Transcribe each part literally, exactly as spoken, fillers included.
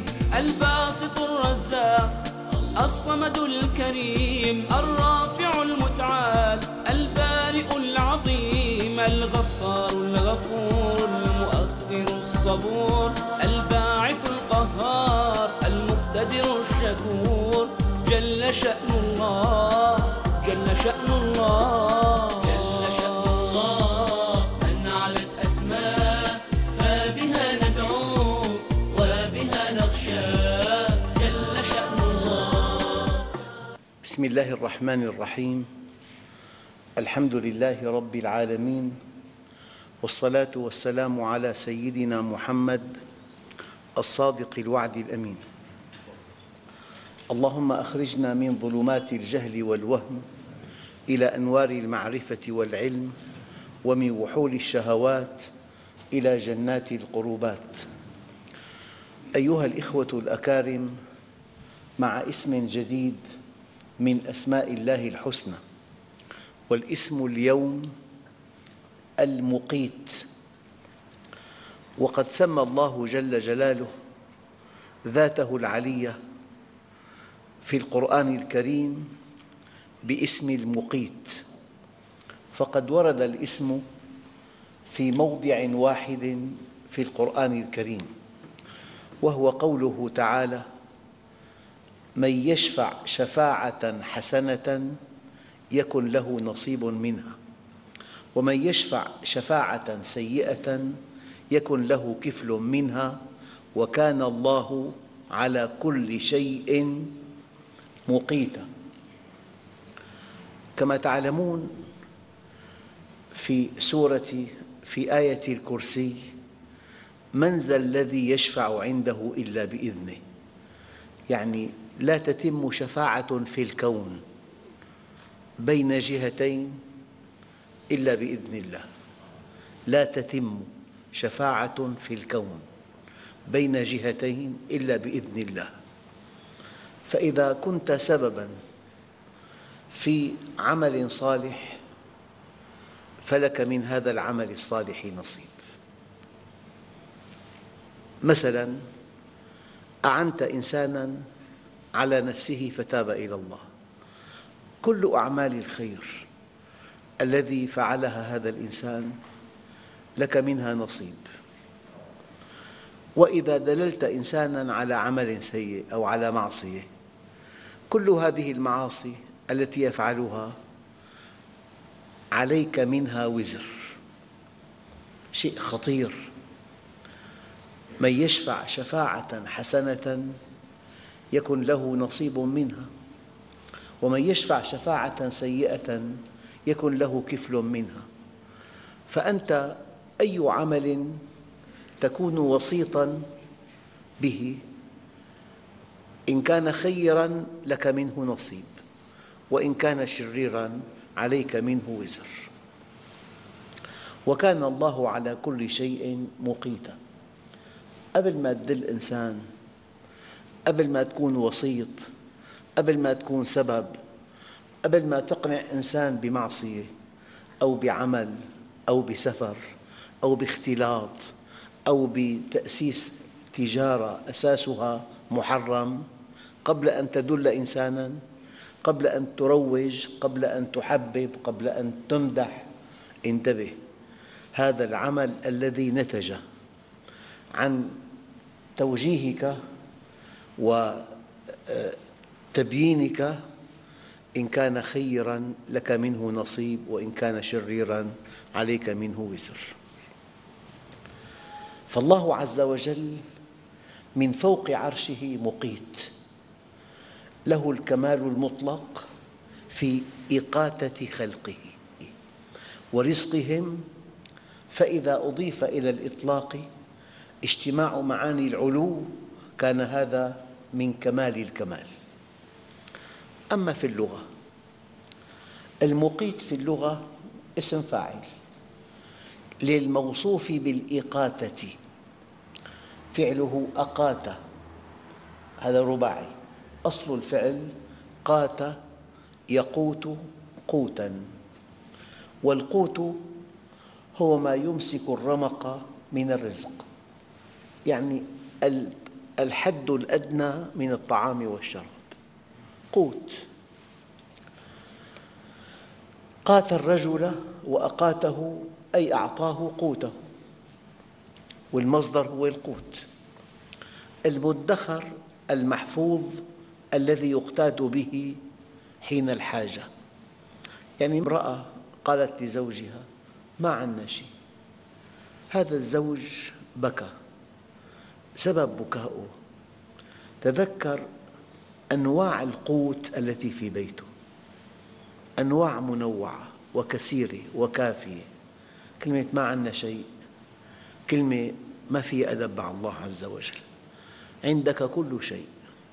الباسط الرزاق الصمد الكريم الرافع المتعال البارئ العظيم الغفار الغفور المؤخر الصبور الباعث القهار المقتدر الشكور جل شأن الله جل شأن الله جل شأن الله من علت أسماء فبها ندعو وبها نخشى جل شأن الله. بسم الله الرحمن الرحيم. الحمد لله رب العالمين، والصلاة والسلام على سيدنا محمد الصادق الوعد الأمين. اللهم أخرجنا من ظلمات الجهل والوهم إلى أنوار المعرفة والعلم، ومن وحول الشهوات إلى جنات القربات. أيها الإخوة الأكارم، مع اسم جديد من أسماء الله الحسنى، والاسم اليوم المقيت. وقد سمى الله جل جلاله ذاته العلية في القرآن الكريم باسم المقيت، فقد ورد الاسم في موضع واحد في القرآن الكريم، وهو قوله تعالى: من يشفع شفاعة حسنة يكن له نصيب منها، ومن يشفع شفاعة سيئة يكن له كفل منها، وكان الله على كل شيء مقيتا. كما تعلمون، في سورة في آية الكرسي: من ذا الذي يشفع عنده إلا بإذنه، يعني لا تتم شفاعة في الكون بين جهتين إلا بإذن الله. لا تتم شفاعة في الكون بين جهتين إلا بإذن الله. فإذا كنت سبباً في عمل صالح فلك من هذا العمل الصالح نصيب. مثلاً أعنت إنساناً على نفسه فتاب إلى الله، كل أعمال الخير الذي فعلها هذا الإنسان لك منها نصيب. وإذا دللت إنساناً على عمل سيء أو على معصية، كل هذه المعاصي التي يفعلها عليك منها وزر. شيء خطير. من يشفع شفاعة حسنة يكن له نصيب منها، ومن يشفع شفاعة سيئة يكن له كفل منها. فأنت أي عمل تكون وسيطاً به، إن كان خيراً لك منه نصيب، وإن كان شريراً عليك منه وزر. وكان الله على كل شيء مقيتا. قبل ما تدل إنسان، قبل ما تكون وسيط، قبل ما تكون سبب، قبل ما تقنع إنسان بمعصية أو بعمل أو بسفر أو باختلاط أو بتأسيس تجارة أساسها محرم، قبل أن تدل إنساناً، قبل أن تروج، قبل أن تحبب، قبل أن تمدح، انتبه. هذا العمل الذي نتج عن توجيهك وتبيينك، إن كان خيراً لك منه نصيب، وإن كان شريراً عليك منه وزر. فالله عز وجل من فوق عرشه مقيت، له الكمال المطلق في إقاتة خلقه ورزقهم. فإذا أضيف إلى الإطلاق اجتماع معاني العلو كان هذا من كمال الكمال. أما في اللغة، المقيت في اللغة اسم فاعل للموصوف بالإقاتة، فعله أقات، هذا رباعي. أصل الفعل قات يقوت قوتاً، والقوت هو ما يمسك الرمق من الرزق، يعني الحد الأدنى من الطعام والشراب، قوت. قات الرجل وأقاته أي أعطاه قوته، والمصدر هو القوت. المدخر المحفوظ الذي يقتات به حين الحاجة، يعني امرأة قالت لزوجها ما عندنا شيء، هذا الزوج بكى، سبب بكاؤه تذكر أنواع القوت التي في بيته، أنواع منوعة وكثيرة وكافية. كلمة ما عندنا شيء كلمة ما فيها أدب مع الله عز وجل، عندك كل شيء.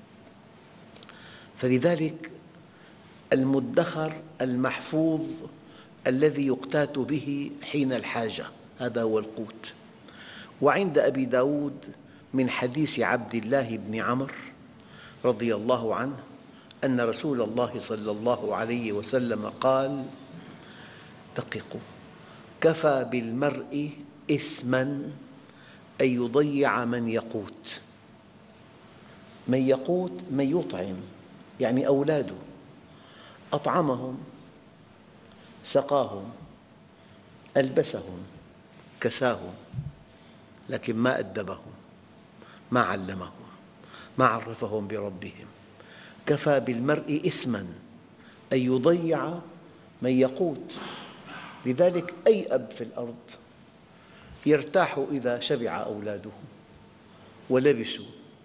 فلذلك المدخر المحفوظ الذي يقتات به حين الحاجة هذا هو القوت. وعند أبي داود من حديث عبد الله بن عمرو رضي الله عنه أن رسول الله صلى الله عليه وسلم قال: دققوا، كفى بالمرء إثماً أن يضيع من يقوت. من يقوت من يطعم، يعني أولاده، أطعمهم، سقاهم، ألبسهم، كساهم، لكن ما أدبهم، ما علمهم، ما عرفهم بربهم. كفى بالمرء إثماً أن يضيع من يقوت. لذلك أي أب في الأرض يرتاح إذا شبع أولاده ولبسوا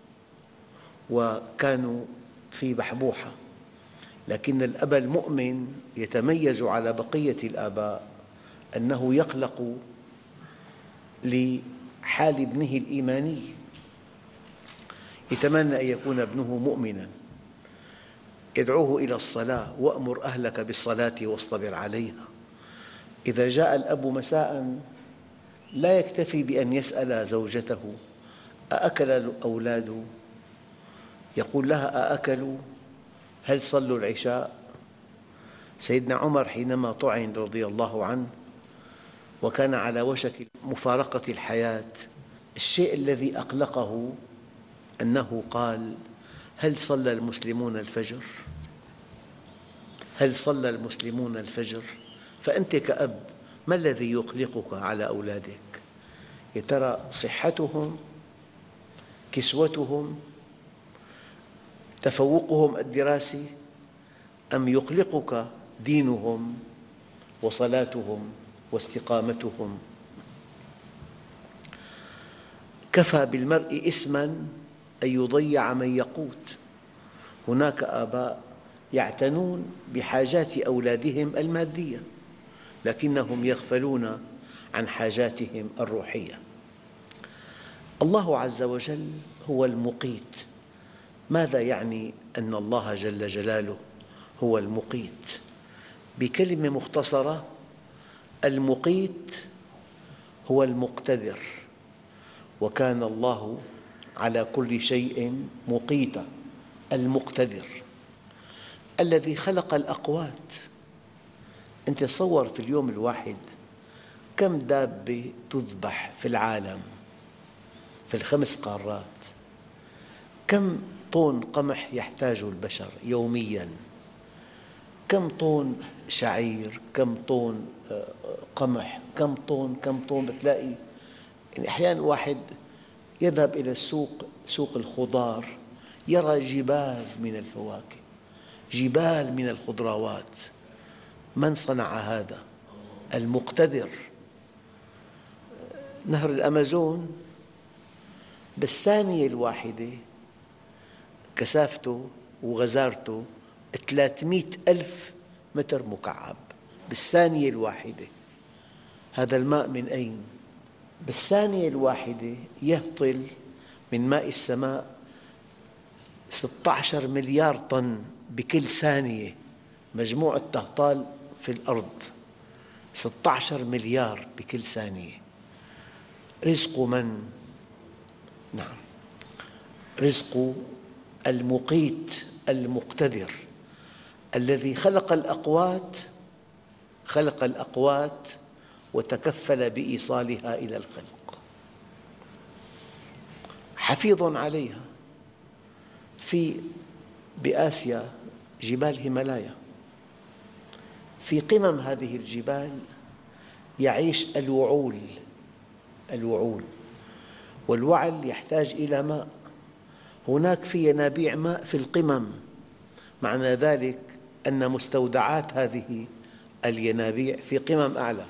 وكانوا في بحبوحة، لكن الأب المؤمن يتميز على بقية الآباء أنه يقلق لحال ابنه الإيماني، يتمنى أن يكون ابنه مؤمناً، يدعوه إلى الصلاة: وأمر أهلك بالصلاة واصطبر عليها. إذا جاء الأب مساءً لا يكتفي بأن يسأل زوجته: أأكل الأولاد؟ يقول لها: أأكلوا؟ هل صلوا العشاء؟ سيدنا عمر حينما طعن رضي الله عنه وكان على وشك مفارقة الحياة، الشيء الذي أقلقه أنه قال: هل صلى المسلمون الفجر؟ هل صلى المسلمون الفجر؟ فأنت كأب ما الذي يقلقك على أولادك؟ يا ترى صحتهم، كسوتهم، تفوقهم الدراسي، أم يقلقك دينهم وصلاتهم واستقامتهم؟ كفى بالمرء إثماً أن يضيع من يقوت. هناك آباء يعتنون بحاجات أولادهم المادية لكنهم يغفلون عن حاجاتهم الروحية. الله عز وجل هو المقيت. ماذا يعني أن الله جل جلاله هو المقيت؟ بكلمة مختصرة: المقيت هو المقتدر، وكان الله على كل شيء مقيتا. المقتدر الذي خلق الأقوات. أنت تصور في اليوم الواحد كم دابة تذبح في العالم في الخمس قارات، كم طن قمح يحتاجه البشر يومياً، كم طن شعير، كم طن قمح، كم طن كم طن بتلاقي. يعني أحياناً واحد يذهب إلى السوق، سوق الخضار، يرى جبال من الفواكه، جبال من الخضروات. من صنع هذا؟ المقتدر. نهر الأمازون بالثانية الواحدة كثافته وغزارته ثلاثمئة ألف متر مكعب بالثانية الواحدة. هذا الماء من أين؟ بالثانية الواحدة يهطل من ماء السماء ستة عشر مليار طن بكل ثانية. مجموع التهطال في الأرض ستة عشر مليار بكل ثانية. رزق من؟ نعم، رزق المقيت المقتدر الذي خلق الأقوات، خلق الأقوات وتكفل بإيصالها إلى الخلق، حفيظ عليها. في بآسيا جبال هيمالايا، في قمم هذه الجبال يعيش الوعول. الوعول والوعل يحتاج إلى ماء، هناك في ينابيع ماء في القمم، معنى ذلك أن مستودعات هذه الينابيع في قمم أعلى.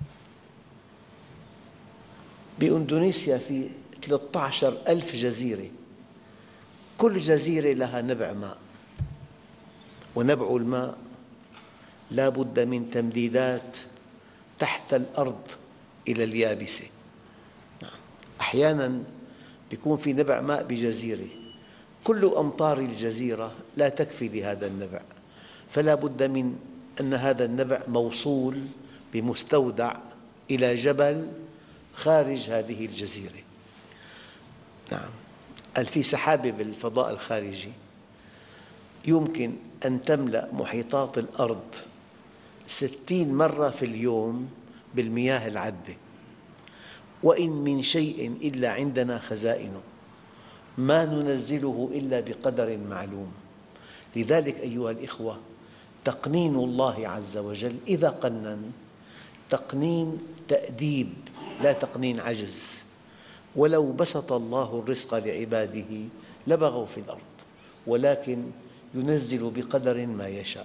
بإندونيسيا في ثلاثة عشر ألف جزيرة، كل جزيرة لها نبع ماء، ونبع الماء لا بد من تمديدات تحت الأرض إلى اليابسة. أحياناً يكون في نبع ماء بجزيرة، كل أمطار الجزيرة لا تكفي لهذا النبع، فلا بد من أن هذا النبع موصول بمستودع إلى جبل خارج هذه الجزيرة. نعم، قال في سحابة بالفضاء الخارجي يمكن أن تملأ محيطات الأرض ستين مرة في اليوم بالمياه العذبة، وإن من شيء إلا عندنا خزائنه ما ننزله إلا بقدر معلوم. لذلك أيها الإخوة، تقنين الله عز وجل إذا قنن تقنين تأديب لا تقنين عجز. ولو بسط الله الرزق لعباده لبغوا في الأرض، ولكن ينزل بقدر ما يشاء.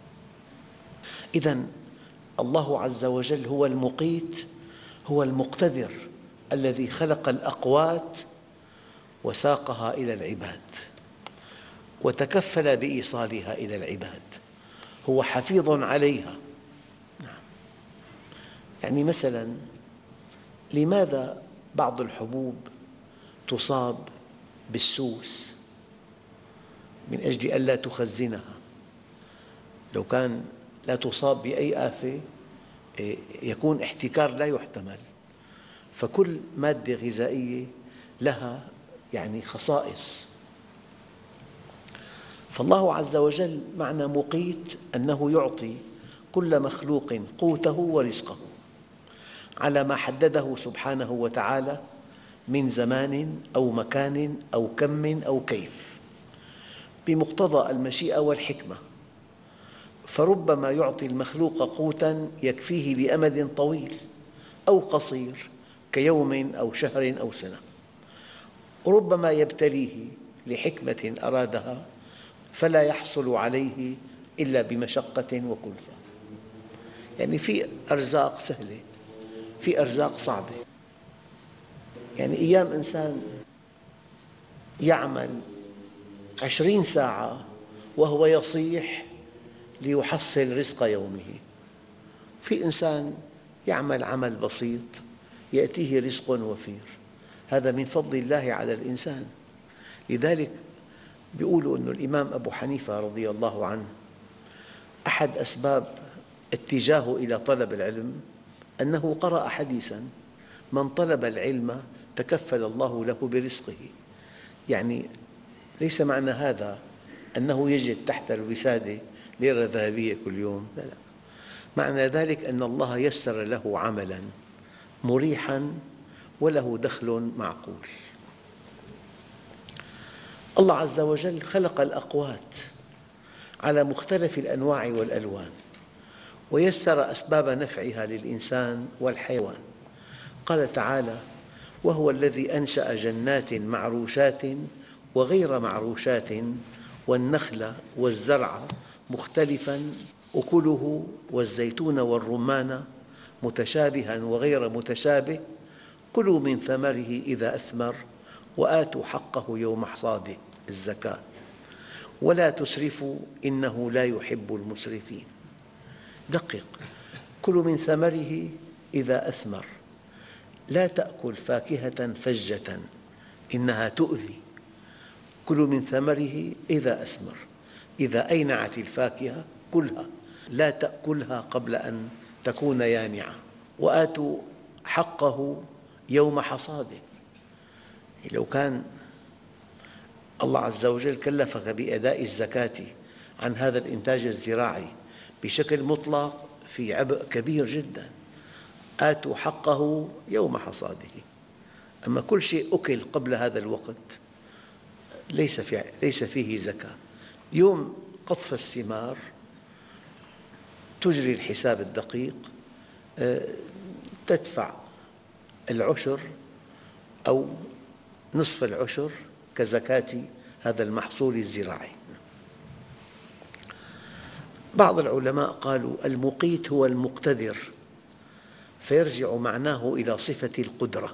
إذن الله عز وجل هو المقيت، هو المقتدر الذي خلق الأقوات وساقها إلى العباد وتكفل بإيصالها إلى العباد، هو حفيظ عليها. يعني مثلاً لماذا بعض الحبوب تصاب بالسوس؟ من أجل ألا تخزنها. لو كان لا تصاب بأي آفة يكون احتكار لا يحتمل. فكل مادة غذائية لها يعني خصائص. فالله عز وجل معنى مقيت أنه يعطي كل مخلوق قوته ورزقه على ما حدده سبحانه وتعالى من زمان أو مكان أو كم أو كيف، بمقتضى المشيئة والحكمة. فربما يعطي المخلوق قوتاً يكفيه لأمد طويل أو قصير كيوم أو شهر أو سنة، وربما يبتليه لحكمة أرادها فلا يحصل عليه إلا بمشقة وكلفة. يعني في أرزاق سهلة، في أرزاق صعبة. يعني أيام إنسان يعمل عشرين ساعة وهو يصيح ليحصل رزق يومه، في إنسان يعمل عمل بسيط يأتيه رزق وفير. هذا من فضل الله على الإنسان. لذلك يقولوا أن الإمام أبو حنيفة رضي الله عنه أحد أسباب اتجاهه إلى طلب العلم أنه قرأ حديثاً: من طلب العلم تكفل الله له برزقه. يعني ليس معنى هذا أنه يجد تحت الوسادة ليرة ذهبية كل يوم، لا لا، معنى ذلك أن الله يسر له عملاً مريحاً وله دخل معقول. الله عز وجل خلق الأقوات على مختلف الأنواع والألوان، ويسر أسباب نفعها للإنسان والحيوان. قال تعالى: وهو الذي أنشأ جنات معروشات وغير معروشات والنخل والزرع مختلفاً أكله والزيتون والرمان متشابها وغير متشابه كلوا من ثمره إذا أثمر وآتوا حقه يوم حصاده الزكاة ولا تسرفوا إنه لا يحب المسرفين. دقق: كلوا من ثمره إذا أثمر، لا تأكل فاكهة فجة إنها تؤذي. كلوا من ثمره إذا أثمر، إذا أينعت الفاكهة كلها، لا تأكلها قبل أن تكون يانعة. وآتوا حقه يوم حصاده. لو كان الله عز وجل كلفك بأداء الزكاة عن هذا الإنتاج الزراعي بشكل مطلق في عبء كبير جداً. آتوا حقه يوم حصاده. أما كل شيء أكل قبل هذا الوقت ليس فيه, ليس فيه زكاة. يوم قطف الثمار تجري الحساب الدقيق، تدفع العشر أو نصف العشر كزكاة هذا المحصول الزراعي. بعض العلماء قالوا المقيت هو المقتدر، فيرجع معناه إلى صفة القدرة.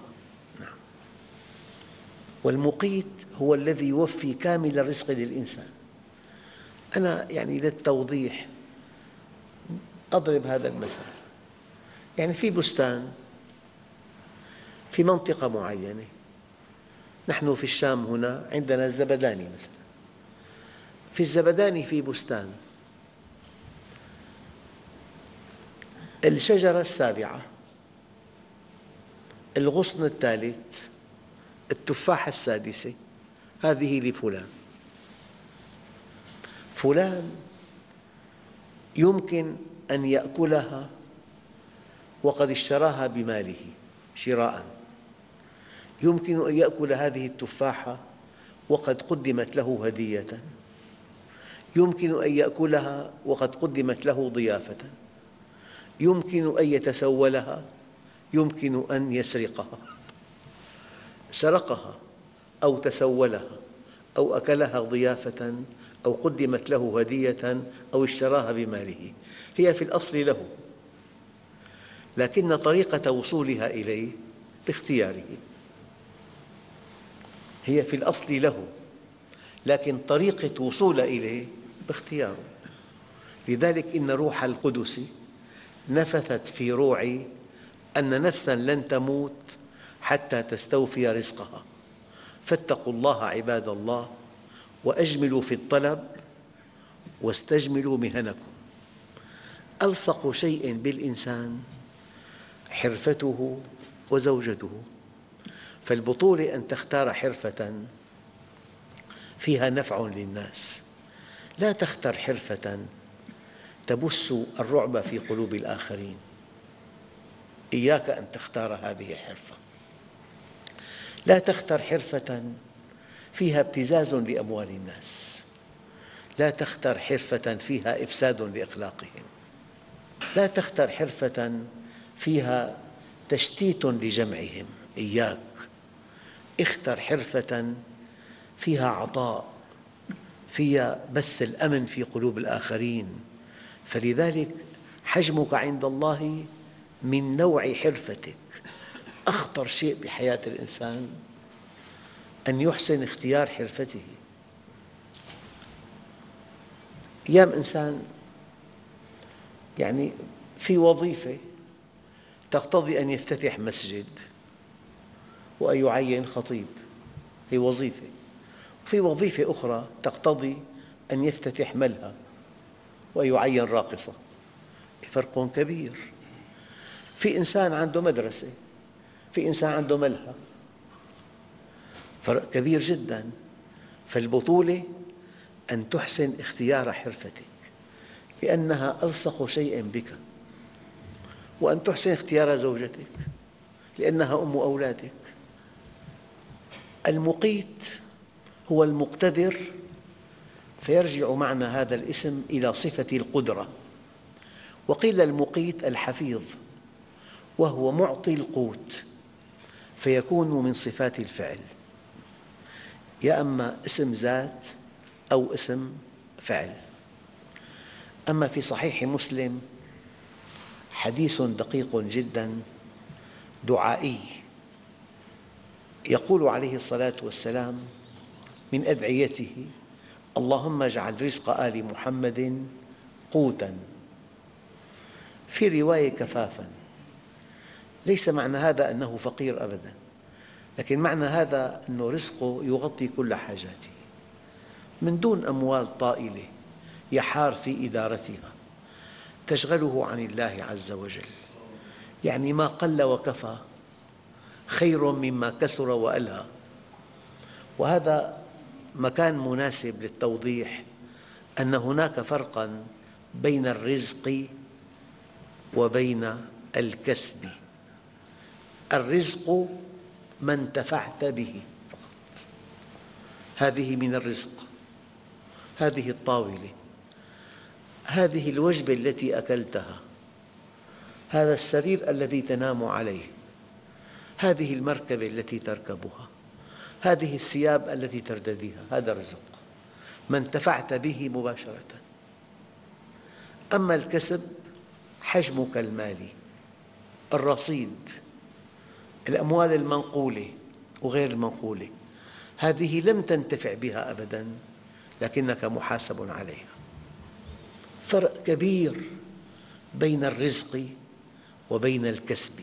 والمقيت هو الذي يوفي كامل الرزق للإنسان. أنا يعني للتوضيح أضرب هذا المثل. يعني في بستان في منطقة معينة، نحن في الشام هنا عندنا الزبداني مثلا، في الزبداني في بستان، الشجرة السابعة، الغصن الثالث، التفاحة السادسة، هذه لفلان. فلان يمكن أن يأكلها وقد اشتراها بماله شراءً، يمكن أن يأكل هذه التفاحة وقد قدمت له هدية، يمكن أن يأكلها وقد قدمت له ضيافة، يمكن أن يتسولها، يمكن أن يسرقها. سرقها أو تسولها أو أكلها ضيافة أو قدمت له هدية أو اشتراها بماله، هي في الأصل له، لكن طريقة وصولها إليه باختياره. هي في الأصل له، لكن طريقة وصول إليه باختياره. لذلك إن روح القدس نفثت في روعي أن نفساً لن تموت حتى تستوفي رزقها، فاتقوا الله عباد الله وأجملوا في الطلب واستجملوا مهنكم. ألصق شيء بالإنسان حرفته وزوجته، فالبطولة أن تختار حرفة فيها نفع للناس، لا تختر حرفة تبث الرعب في قلوب الآخرين. إياك أن تختار هذه الحرفة. لا تختر حرفة فيها ابتزاز لأموال الناس، لا تختر حرفة فيها إفساد لأخلاقهم، لا تختر حرفة فيها تشتيت لجمعهم. إياك، اختر حرفة فيها عطاء، فيها بث الأمن في قلوب الآخرين. فلذلك حجمك عند الله من نوع حرفتك. أخطر شيء بحياة الإنسان أن يحسن اختيار حرفته. أيام إنسان يعني في وظيفة تقتضي أن يفتتح مسجد وأن يعين خطيب، هي وظيفة، وفي وظيفة أخرى تقتضي أن يفتتح ملهى وأن يعين راقصة، فرق كبير. في إنسان عنده مدرسة، في إنسان عنده ملهى، فرق كبير جداً. فالبطولة أن تحسن اختيار حرفتك لأنها ألصق شيء بك، وأن تحسن اختيار زوجتك لأنها أم أولادك. المقيت هو المقتدر، فيرجع معنى هذا الاسم إلى صفة القدرة. وقيل المقيت الحفيظ، وهو معطي القوت، فيكون من صفات الفعل، يا أما اسم ذات أو اسم فعل. أما في صحيح مسلم حديث دقيق جداً دعائي، يقول عليه الصلاة والسلام من أدعيته: اللهم اجعل رزق آل محمد قوتاً، في رواية كفافاً. ليس معنى هذا أنه فقير أبداً، لكن معنى هذا أن رزقه يغطي كل حاجاته من دون أموال طائلة يحار في إدارتها تشغله عن الله عز وجل. يعني ما قل وكفى خير مما كثر وألهى. وهذا مكان مناسب للتوضيح أن هناك فرقاً بين الرزق وبين الكسب. الرزق ما انتفعت به فقط، هذه من الرزق، هذه الطاولة، هذه الوجبة التي أكلتها، هذا السرير الذي تنام عليه، هذه المركبة التي تركبها، هذه الثياب التي ترتديها، هذا الرزق ما انتفعت به مباشرة. أما الكسب حجمك المالي، الرصيد، الأموال المنقولة وغير المنقولة، هذه لم تنتفع بها أبداً لكنك محاسب عليها. فرق كبير بين الرزق وبين الكسب.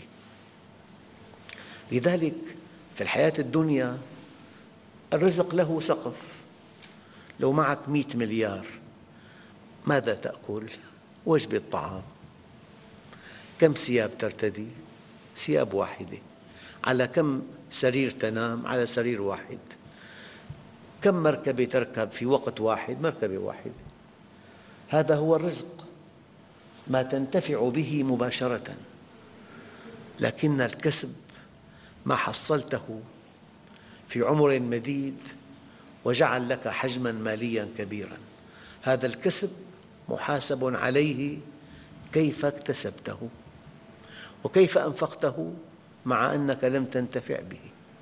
لذلك في الحياة الدنيا الرزق له سقف. لو معك مئة مليار ماذا تأكل؟ وجبة طعام. كم ثياب ترتدي؟ ثياب واحدة. على كم سرير تنام؟ على سرير واحد. كم مركبة تركب في وقت واحد؟ مركبة واحدة. هذا هو الرزق، ما تنتفع به مباشرة. لكن الكسب ما حصلته في عمر مديد وجعل لك حجماً مالياً كبيراً، هذا الكسب محاسب عليه كيف اكتسبته وكيف أنفقته مع أنك لم تنتفع به.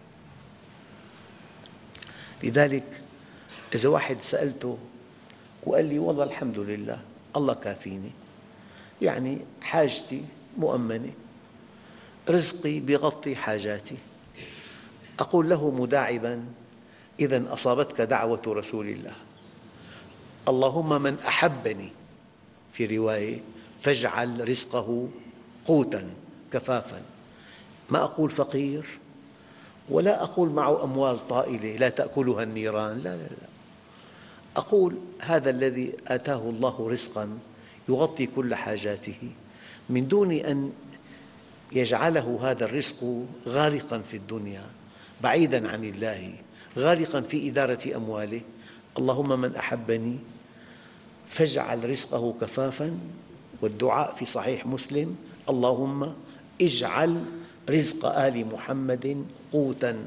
لذلك إذا واحد سألته وقال لي والله الحمد لله الله كافيني، يعني حاجتي مؤمنة، رزقي بيغطي حاجاتي، أقول له مداعباً: إذن أصابتك دعوة رسول الله، اللهم من أحبني، في رواية فاجعل رزقه قوتاً كفافاً. ما أقول فقير ولا أقول معه أموال طائلة لا تأكلها النيران، لا لا لا، أقول هذا الذي آتاه الله رزقاً يغطي كل حاجاته من دون أن يجعله هذا الرزق غارقاً في الدنيا بعيداً عن الله، غارقاً في إدارة أمواله. اللهم من أحبني فاجعل رزقه كفافاً، والدعاء في صحيح مسلم: اللهم اجعل رزق آل محمد قوتاً.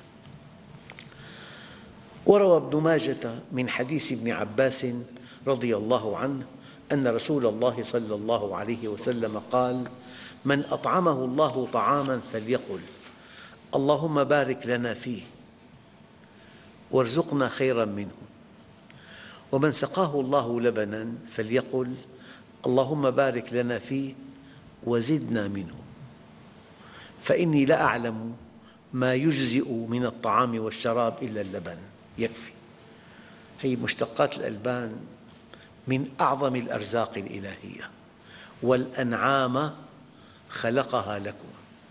وروى ابن ماجة من حديث ابن عباس رضي الله عنه أن رسول الله صلى الله عليه وسلم قال: من أطعمه الله طعاماً فليقل اللهم بارك لنا فيه وارزقنا خيراً منه، ومن سقاه الله لبناً فليقل اللهم بارك لنا فيه وزدنا منه، فإني لا أعلم ما يجزئ من الطعام والشراب إلا اللبن، يكفي. هي مشتقات الألبان من أعظم الأرزاق الإلهية، والأنعام خلقها لكم.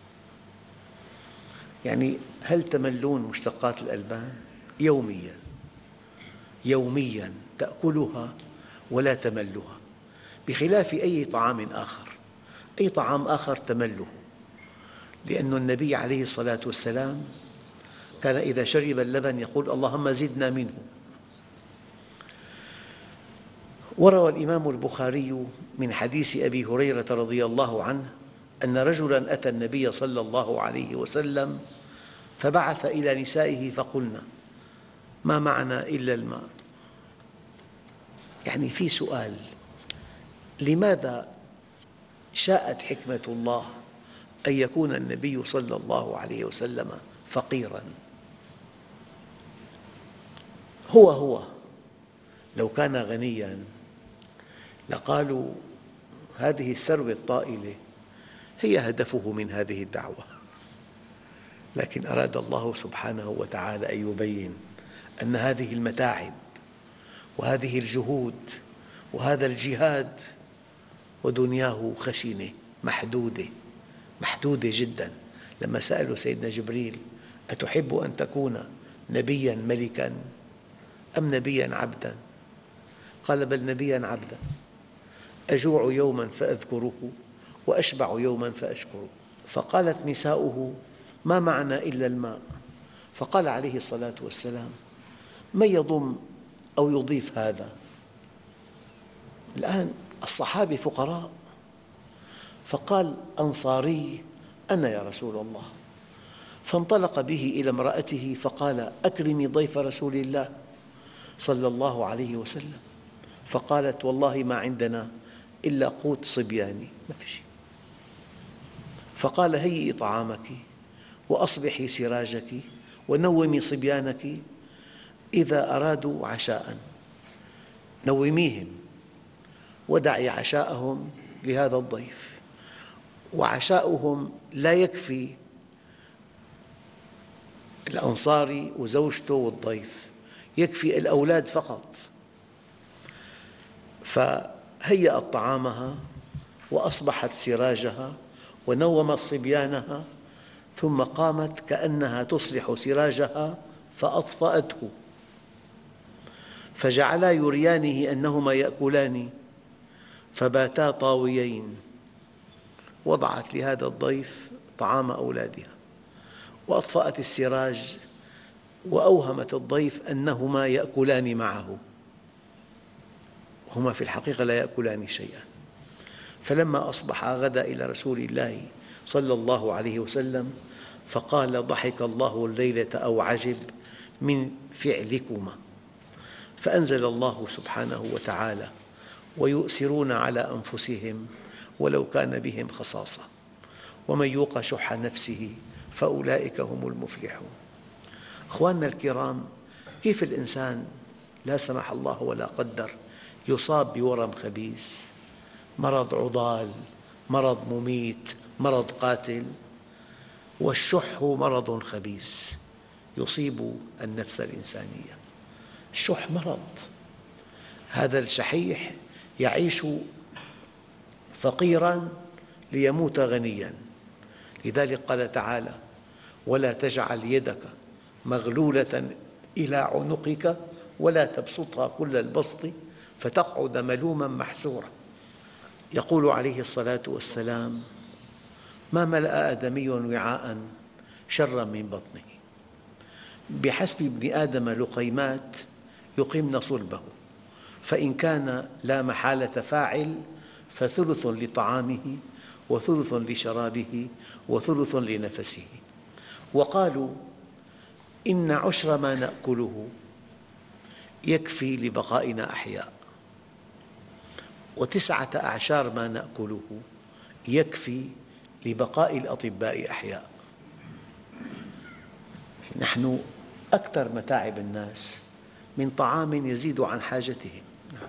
يعني هل تملون مشتقات الألبان؟ يومياً يومياً تأكلها ولا تملها، بخلاف أي طعام آخر. أي طعام آخر تمله، لأن النبي عليه الصلاة والسلام كان إذا شرب اللبن يقول اللهم زدنا منه. وروى الإمام البخاري من حديث أبي هريرة رضي الله عنه أن رجلاً أتى النبي صلى الله عليه وسلم فبعث إلى نسائه فقلنا: ما معنا إلا الماء. يعني في سؤال: لماذا شاءت حكمة الله أن يكون النبي صلى الله عليه وسلم فقيراً؟ هو هو لو كان غنياً لقالوا هذه الثروة الطائلة هي هدفه من هذه الدعوة، لكن أراد الله سبحانه وتعالى أن يبين أن هذه المتاعب وهذه الجهود وهذا الجهاد ودنياه خشنة محدودة محدودة جداً. لما سألوا سيدنا جبريل: أتحب أن تكون نبياً ملكاً أم نبياً عبداً؟ قال: بل نبياً عبداً، أجوع يوماً فأذكره وأشبع يوماً فأشكره. فقالت نساؤه: ما معنا إلا الماء. فقال عليه الصلاة والسلام: من يضم أو يضيف هذا؟ الآن الصحابة فانطلق به إلى امرأته فقال: أكرمي ضيف رسول الله صلى الله عليه وسلم. فقالت: والله ما عندنا إلا قوت صبياني، ما في شيء. فقال: هيئي طعامك وأصبحي سراجك ونومي صبيانك، إذا أرادوا عشاء نوميهم ودعي عشاءهم لهذا الضيف. وعشاؤهم لا يكفي الأنصاري وزوجته والضيف، يكفي الأولاد فقط. فهيأت طعامها وأصبحت سراجها ونومت صبيانها، ثم قامت كأنها تصلح سراجها فأطفأته، فجعلا يريانه أنهما يأكلان، فباتا طاويين. وضعت لهذا الضيف طعام أولادها وأطفأت السراج وأوهمت الضيف أنهما يأكلان معه، هما في الحقيقة لا يأكلان شيئا. فلما أصبح غدا إلى رسول الله صلى الله عليه وسلم فقال: ضحك الله الليلة أو عجب من فعلكما. فأنزل الله سبحانه وتعالى: ويؤثرون على أنفسهم ولو كان بهم خصاصة ومن يوق شح نفسه فأولئك هم المفلحون. أخواننا الكرام، كيف الإنسان لا سمح الله ولا قدر يصاب بورم خبيث، مرض عضال، مرض مميت، مرض قاتل، والشح مرض خبيث يصيب النفس الإنسانية. الشح مرض، هذا الشحيح يعيش فقيراً ليموت غنياً. لذلك قال تعالى: ولا تجعل يدك مغلولة إلى عنقك ولا تبسطها كل البسط فتقعد ملوماً محسورا. يقول عليه الصلاة والسلام: ما ملأ آدمي وعاء شرا من بطنه، بحسب ابن آدم لقيمات يقمن صلبه، فإن كان لا محالة فاعل فثلث لطعامه وثلث لشرابه وثلث لنفسه. وقالوا: إن عشر ما نأكله يكفي لبقائنا أحياء، وتسعة أعشار ما نأكله يكفي لبقاء الأطباء أحياء. نحن أكثر متاعب الناس من طعام يزيد عن حاجتهم.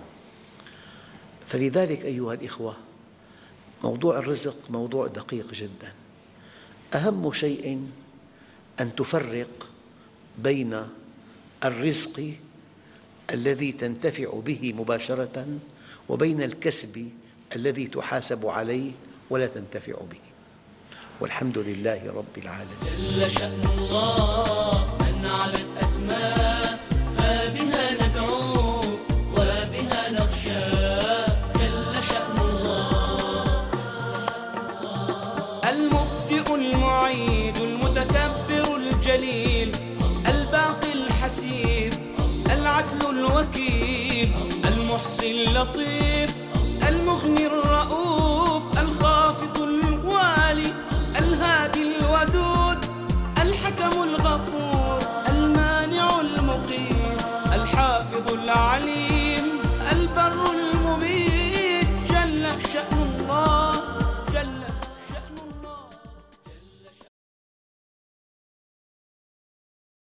فلذلك أيها الإخوة، موضوع الرزق موضوع دقيق جدا. أهم شيء أن تفرق بين الرزق الذي تنتفع به مباشرة وبين الكسب الذي تحاسب عليه ولا تنتفع به. والحمد لله رب العالمين. جل شأن الله من علت أسماء، فبها ندعو وبها نخشى. جل شأن الله المبدئ المعيد المتكبر الجليل الباقي الحسيب العدل الوكيل المحصي اللطيف المغني